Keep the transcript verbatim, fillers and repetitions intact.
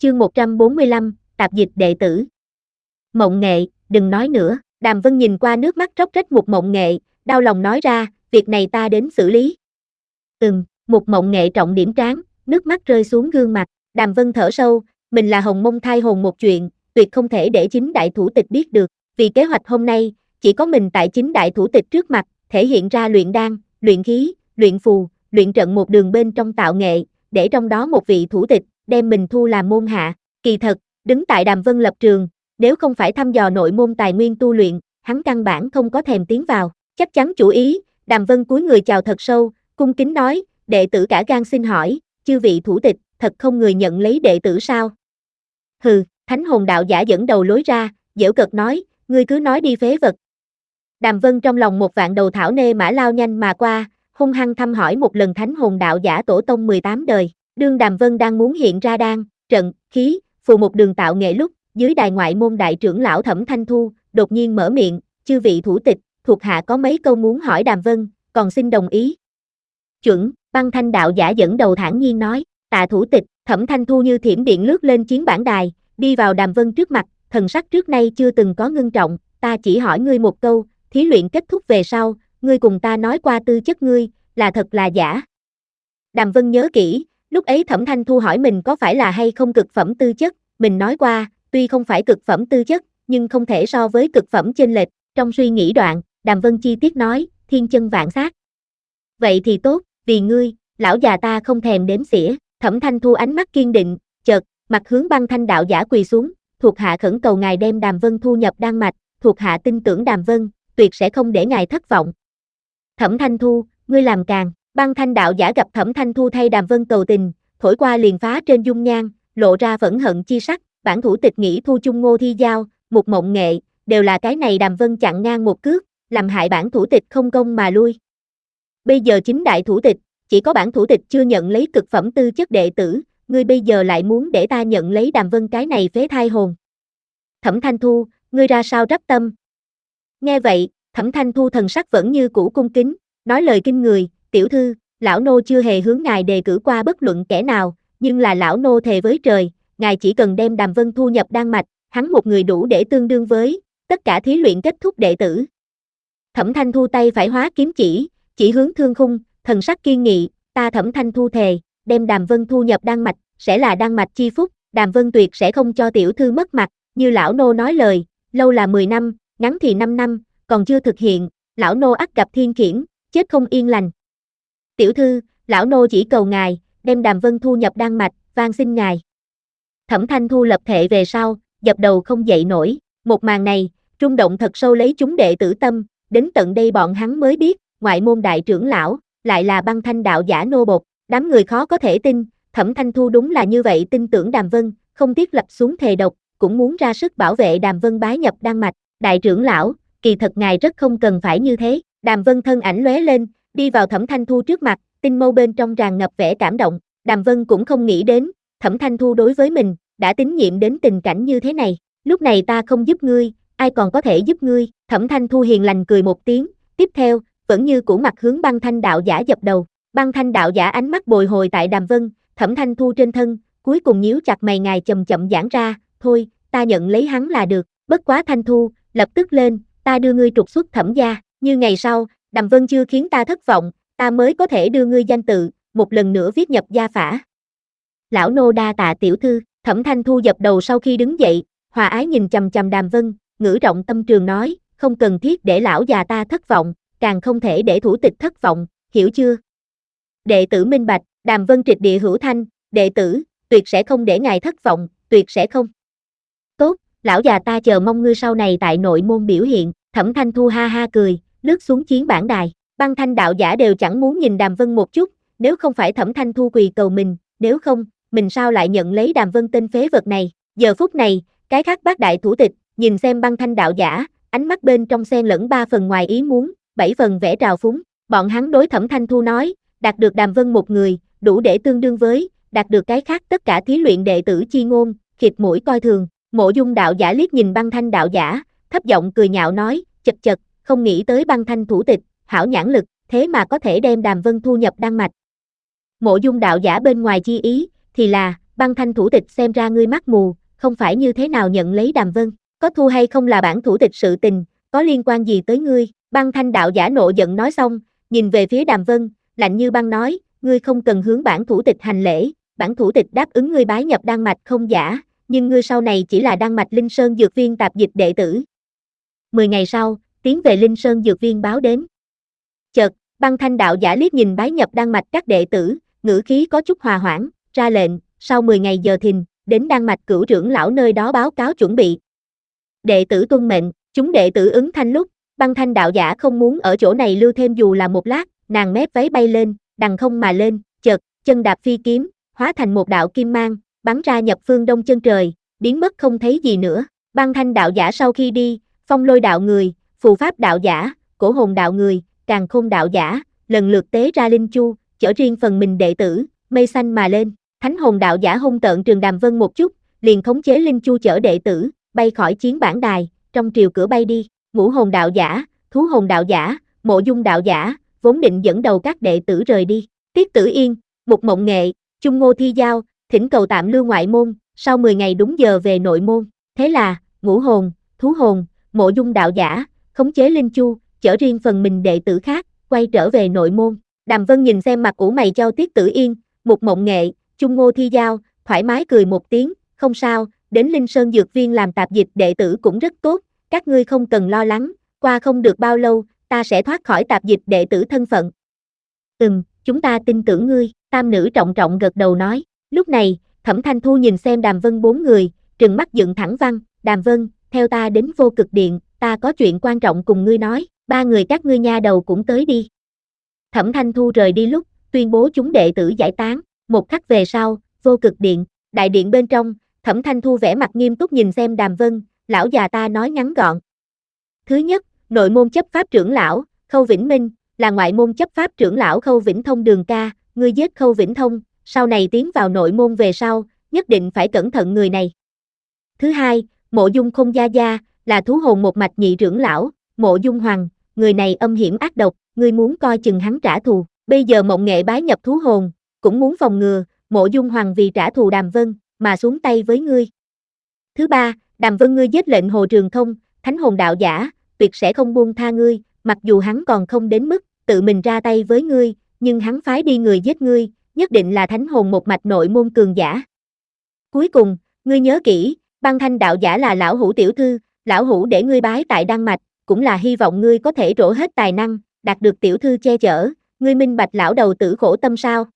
Chương một trăm bốn mươi lăm, tạp dịch đệ tử. Mộng Nghệ, đừng nói nữa. Đàm Vân nhìn qua nước mắt róc rách Mục Mộng Nghệ, đau lòng nói ra, việc này ta đến xử lý. Ừm, Mục Mộng Nghệ trọng điểm trán, nước mắt rơi xuống gương mặt. Đàm Vân thở sâu, mình là hồng mông thai hồn một chuyện, tuyệt không thể để chính đại thủ tịch biết được. Vì kế hoạch hôm nay, chỉ có mình tại chính đại thủ tịch trước mặt, thể hiện ra luyện đan, luyện khí, luyện phù, luyện trận một đường bên trong tạo nghệ, để trong đó một vị thủ tịch, đem mình thu làm môn hạ. Kỳ thật, đứng tại Đàm Vân lập trường, nếu không phải thăm dò nội môn tài nguyên tu luyện, hắn căn bản không có thèm tiến vào. Chắc chắn chủ ý, Đàm Vân cúi người chào thật sâu, cung kính nói, đệ tử cả gan xin hỏi, chư vị thủ tịch, thật không người nhận lấy đệ tử sao? Hừ, Thánh Hồn đạo giả dẫn đầu lối ra, giễu cợt nói, ngươi cứ nói đi phế vật. Đàm Vân trong lòng một vạn đầu thảo nê mã lao nhanh mà qua, hung hăng thăm hỏi một lần Thánh Hồn đạo giả tổ tông mười tám đời. Đương Đàm Vân đang muốn hiện ra đan, trận, khí, phù một đường tạo nghệ lúc, dưới đài ngoại môn đại trưởng lão Thẩm Thanh Thu, đột nhiên mở miệng, chư vị thủ tịch, thuộc hạ có mấy câu muốn hỏi Đàm Vân, còn xin đồng ý. Chuẩn, Băng Thanh đạo giả dẫn đầu thản nhiên nói, tạ thủ tịch. Thẩm Thanh Thu như thiểm điện lướt lên chiến bản đài, đi vào Đàm Vân trước mặt, thần sắc trước nay chưa từng có ngưng trọng, ta chỉ hỏi ngươi một câu, thí luyện kết thúc về sau, ngươi cùng ta nói qua tư chất ngươi, là thật là giả. Đàm Vân nhớ kỹ, lúc ấy Thẩm Thanh Thu hỏi mình có phải là hay không cực phẩm tư chất, mình nói qua, tuy không phải cực phẩm tư chất, nhưng không thể so với cực phẩm chênh lệch. Trong suy nghĩ đoạn, Đàm Vân chi tiết nói, thiên chân vạn sát. Vậy thì tốt, vì ngươi, lão già ta không thèm đếm xỉa. Thẩm Thanh Thu ánh mắt kiên định, chợt, mặt hướng Băng Thanh đạo giả quỳ xuống, thuộc hạ khẩn cầu ngài đem Đàm Vân thu nhập đan mạch, thuộc hạ tin tưởng Đàm Vân, tuyệt sẽ không để ngài thất vọng. Thẩm Thanh Thu, ngươi làm càng. Băng Thanh đạo giả gặp Thẩm Thanh Thu thay Đàm Vân cầu tình, thổi qua liền phá trên dung nhan, lộ ra phẫn hận chi sắc, bản thủ tịch nghĩ thu chung Ngô Thi Giao, Mục Mộng Nghệ, đều là cái này Đàm Vân chặn ngang một cước, làm hại bản thủ tịch không công mà lui. Bây giờ chính đại thủ tịch, chỉ có bản thủ tịch chưa nhận lấy cực phẩm tư chất đệ tử, ngươi bây giờ lại muốn để ta nhận lấy Đàm Vân cái này phế thai hồn. Thẩm Thanh Thu, ngươi ra sao rắp tâm? Nghe vậy, Thẩm Thanh Thu thần sắc vẫn như cũ cung kính, nói lời kinh người, tiểu thư, lão nô chưa hề hướng ngài đề cử qua bất luận kẻ nào, nhưng là lão nô thề với trời, ngài chỉ cần đem Đàm Vân thu nhập đan mạch, hắn một người đủ để tương đương với tất cả thí luyện kết thúc đệ tử. Thẩm Thanh Thu tay phải hóa kiếm chỉ, chỉ hướng thương khung, thần sắc kiên nghị, ta Thẩm Thanh Thu thề, đem Đàm Vân thu nhập đan mạch, sẽ là đan mạch chi phúc, Đàm Vân tuyệt sẽ không cho tiểu thư mất mặt, như lão nô nói lời, lâu là mười năm, ngắn thì năm năm, còn chưa thực hiện, lão nô ắt gặp thiên khiển, chết không yên lành. Tiểu thư, lão nô chỉ cầu ngài, đem Đàm Vân thu nhập đan mạch, van xin ngài. Thẩm Thanh Thu lập thệ về sau, dập đầu không dậy nổi, một màn này, rung động thật sâu lấy chúng đệ tử tâm, đến tận đây bọn hắn mới biết, ngoại môn đại trưởng lão, lại là Băng Thanh đạo giả nô bộc, đám người khó có thể tin, Thẩm Thanh Thu đúng là như vậy tin tưởng Đàm Vân, không tiếc lập xuống thề độc, cũng muốn ra sức bảo vệ Đàm Vân bái nhập đan mạch, đại trưởng lão, kỳ thật ngài rất không cần phải như thế. Đàm Vân thân ảnh lóe lên, đi vào Thẩm Thanh Thu trước mặt, tinh mâu bên trong tràn ngập vẻ cảm động, Đàm Vân cũng không nghĩ đến, Thẩm Thanh Thu đối với mình, đã tín nhiệm đến tình cảnh như thế này, lúc này ta không giúp ngươi, ai còn có thể giúp ngươi. Thẩm Thanh Thu hiền lành cười một tiếng, tiếp theo, vẫn như cũ mặt hướng Băng Thanh đạo giả dập đầu, Băng Thanh đạo giả ánh mắt bồi hồi tại Đàm Vân, Thẩm Thanh Thu trên thân, cuối cùng nhíu chặt mày ngài chậm chậm giãn ra, thôi, ta nhận lấy hắn là được, bất quá Thanh Thu, lập tức lên, ta đưa ngươi trục xuất Thẩm gia, như ngày sau, Đàm Vân chưa khiến ta thất vọng, ta mới có thể đưa ngươi danh tự, một lần nữa viết nhập gia phả. Lão nô đa tạ tiểu thư. Thẩm Thanh Thu dập đầu sau khi đứng dậy, hòa ái nhìn chằm chằm Đàm Vân, ngữ trọng tâm trường nói, không cần thiết để lão già ta thất vọng, càng không thể để thủ tịch thất vọng, hiểu chưa? Đệ tử minh bạch. Đàm Vân trịch địa hữu thanh, đệ tử, tuyệt sẽ không để ngài thất vọng, tuyệt sẽ không. Tốt, lão già ta chờ mong ngươi sau này tại nội môn biểu hiện. Thẩm Thanh Thu ha ha cười, lướt xuống chiến bản đài, Băng Thanh đạo giả đều chẳng muốn nhìn Đàm Vân một chút, nếu không phải Thẩm Thanh Thu quỳ cầu mình, nếu không, mình sao lại nhận lấy Đàm Vân tên phế vật này. Giờ phút này, cái khác bát đại thủ tịch, nhìn xem Băng Thanh đạo giả, ánh mắt bên trong xen lẫn ba phần ngoài ý muốn, bảy phần vẻ trào phúng, bọn hắn đối Thẩm Thanh Thu nói, đạt được Đàm Vân một người, đủ để tương đương với, đạt được cái khác tất cả thí luyện đệ tử chi ngôn, khịt mũi coi thường. Mộ Dung đạo giả liếc nhìn Băng Thanh đạo giả, thấp giọng cười nhạo nói, chật chật, không nghĩ tới Băng Thanh thủ tịch, hảo nhãn lực, thế mà có thể đem Đàm Vân thu nhập đan mạch. Mộ Dung đạo giả bên ngoài chi ý, thì là, Băng Thanh thủ tịch xem ra ngươi mắt mù, không phải như thế nào nhận lấy Đàm Vân, có thu hay không là bản thủ tịch sự tình, có liên quan gì tới ngươi, Băng Thanh đạo giả nộ giận nói xong, nhìn về phía Đàm Vân, lạnh như băng nói, ngươi không cần hướng bản thủ tịch hành lễ, bản thủ tịch đáp ứng ngươi bái nhập Đan Mạch không giả, nhưng ngươi sau này chỉ là Đan Mạch Linh Sơn Dược Viên tạp dịch đệ tử. Mười ngày sau, tiến về Linh Sơn Dược Viên báo đến. Chợt, Băng Thanh đạo giả liếc nhìn bái nhập Đan Mạch các đệ tử, ngữ khí có chút hòa hoãn, ra lệnh, sau mười ngày giờ thìn, đến Đan Mạch cửu trưởng lão nơi đó báo cáo chuẩn bị. Đệ tử tuân mệnh, chúng đệ tử ứng thanh lúc, Băng Thanh đạo giả không muốn ở chỗ này lưu thêm dù là một lát, nàng mép váy bay lên, đằng không mà lên, chợt, chân đạp phi kiếm, hóa thành một đạo kim mang, bắn ra nhập phương đông chân trời, biến mất không thấy gì nữa. Băng Thanh đạo giả sau khi đi, Phong Lôi đạo người, Phù Pháp đạo giả, Cổ Hồn đạo người, Càn Khôn đạo giả, lần lượt tế ra linh chu, chở riêng phần mình đệ tử, mây xanh mà lên. Thánh Hồn đạo giả hung tợn Trường Đàm Vân một chút, liền khống chế linh chu chở đệ tử, bay khỏi chiến bản đài, trong triều cửa bay đi. Ngũ Hồn đạo giả, Thú Hồn đạo giả, Mộ Dung đạo giả, vốn định dẫn đầu các đệ tử rời đi. Tiết Tử Yên, Mục Mộng Nghệ, Chung Ngô Thi Giao, thỉnh cầu tạm lưu ngoại môn, sau mười ngày đúng giờ về nội môn. Thế là, Ngũ Hồn, Thú Hồn, Mộ Dung đạo giả, khống chế linh chu, chở riêng phần mình đệ tử khác, quay trở về nội môn. Đàm Vân nhìn xem mặt ủ mày chau Tiết Tử Yên, Mục Mộng Nghệ, Chung Ngô Thi Giao, thoải mái cười một tiếng, không sao, đến Linh Sơn Dược Viên làm tạp dịch đệ tử cũng rất tốt, các ngươi không cần lo lắng, qua không được bao lâu, ta sẽ thoát khỏi tạp dịch đệ tử thân phận. Ừm, chúng ta tin tưởng ngươi, tam nữ trọng trọng gật đầu nói. Lúc này, Thẩm Thanh Thu nhìn xem Đàm Vân bốn người, trừng mắt dựng thẳng văn, Đàm Vân, theo ta đến Vô Cực Điện, ta có chuyện quan trọng cùng ngươi nói, ba người các ngươi nha đầu cũng tới đi. Thẩm Thanh Thu rời đi lúc, tuyên bố chúng đệ tử giải tán, một khắc về sau, Vô Cực Điện, đại điện bên trong, Thẩm Thanh Thu vẻ mặt nghiêm túc nhìn xem Đàm Vân, lão già ta nói ngắn gọn. Thứ nhất, nội môn chấp pháp trưởng lão, Khâu Vĩnh Minh, là ngoại môn chấp pháp trưởng lão Khâu Vĩnh Thông Đường ca, ngươi giết Khâu Vĩnh Thông, sau này tiến vào nội môn về sau, nhất định phải cẩn thận người này. Thứ hai, Mộ Dung Không Gia Gia, là thú hồn một mạch nhị trưởng lão, Mộ Dung Hoàng, người này âm hiểm ác độc, ngươi muốn coi chừng hắn trả thù, bây giờ Mộng Nghệ bái nhập thú hồn, cũng muốn phòng ngừa, Mộ Dung Hoàng vì trả thù Đàm Vân, mà xuống tay với ngươi. Thứ ba, Đàm Vân ngươi giết lệnh Hồ Trường Không, Thánh Hồn đạo giả, tuyệt sẽ không buông tha ngươi, mặc dù hắn còn không đến mức tự mình ra tay với ngươi, nhưng hắn phái đi người giết ngươi, nhất định là Thánh Hồn một mạch nội môn cường giả. Cuối cùng, ngươi nhớ kỹ, Băng Thanh đạo giả là lão hữu tiểu thư, lão hữu để ngươi bái tại Đan Mạch, cũng là hy vọng ngươi có thể trổ hết tài năng, đạt được tiểu thư che chở, ngươi minh bạch lão đầu tử khổ tâm sao?